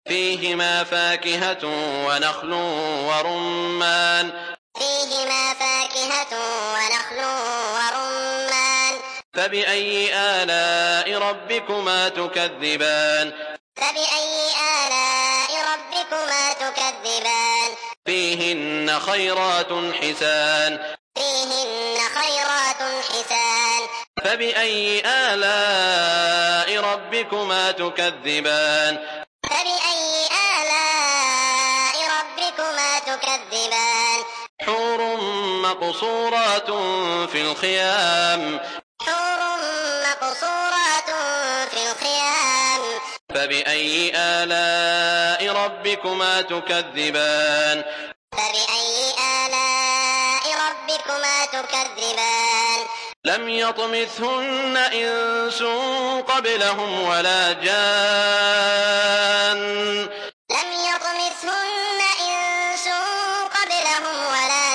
فيهما فاكهة ونخل ورمان فيهما فاكهة ونخل ورمان فبأي آلاء ربكما تكذبان فبأي آلاء ربكما تكذبان فيهن خيرات حسان فيهن خيرات حسان فبأي آلاء ربكما تكذبان فبأي آلاء ربكما تكذبان حور مقصورات في الخيام حور مقصورات في الخيام فبأي آلاء ربكما تكذبان فبأي آلاء ربكما تكذبان لم يطمثهن إنس قبلهم ولا جان لم يطمثهن إنس قبلهم ولا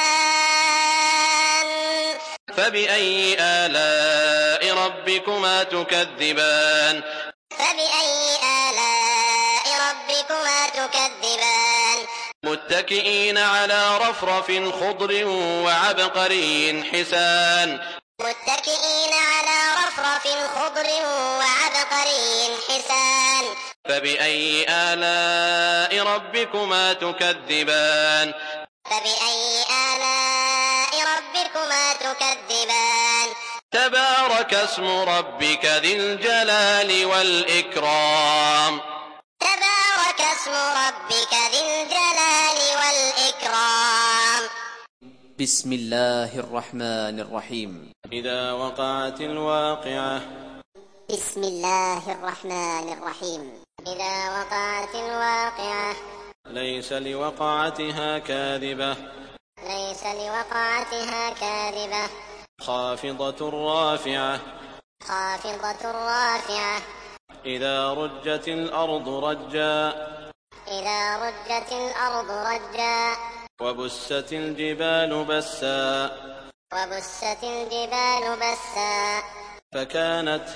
جان فبأي آلاء ربكما تكذبان فبأي آلاء ربكما تكذبان متكئين على رفرف خضر وعبقري حسان متكئين على رفرف خضر وعبقري حسان فبأي آلاء ربكما تكذبان فبأي آلاء ربكما تكذبان تبارك اسم ربك ذي الجلال والإكرام تبارك اسم ربك ذي الجلال والإكرام بسم الله الرحمن الرحيم إذا وقعت الواقعة بسم الله الرحمن الرحيم إذا وقعت الواقعة ليس لوقعتها كاذبة ليس لوقعتها كاذبة خافضة رافعة خافضة رافعة إذا رجت الأرض رجا إذا رجت الأرض رجا وبست الجبال بسا وبست الجبال بسا فكانت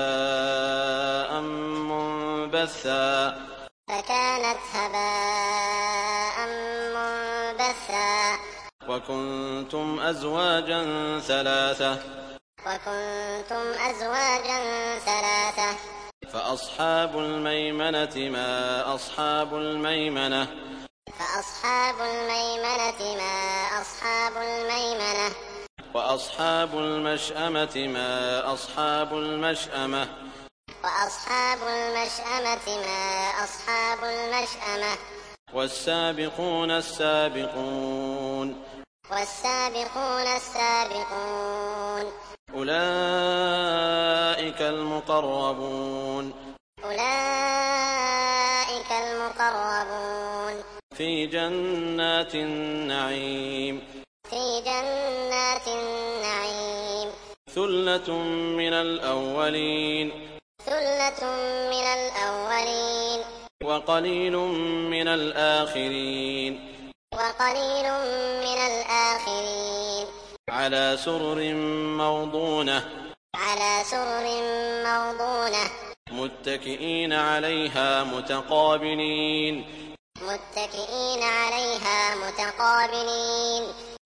هباء منبثا فكانت هباء منبثا وكنتم أزواجا ثلاثة وكنتم أزواجا ثلاثة فأصحاب الميمنة ما أصحاب الميمنة فأصحاب الميمنة ما أصحاب الميمنة وأصحاب المشأمة ما أصحاب المشأمة وأصحاب المشأمة ما أصحاب المشأمة والسابقون السابقون والسابقون السابقون أولئك المقربون أولئك المقربون في جنات النعيم في جنات النعيم ثلة من الأولين ثلة من الأولين وقليل من الآخرين وقليل من الآخرين على سرر موضونة على سرر موضونة متكئين عليها متقابلين متكئين عليها متقابلين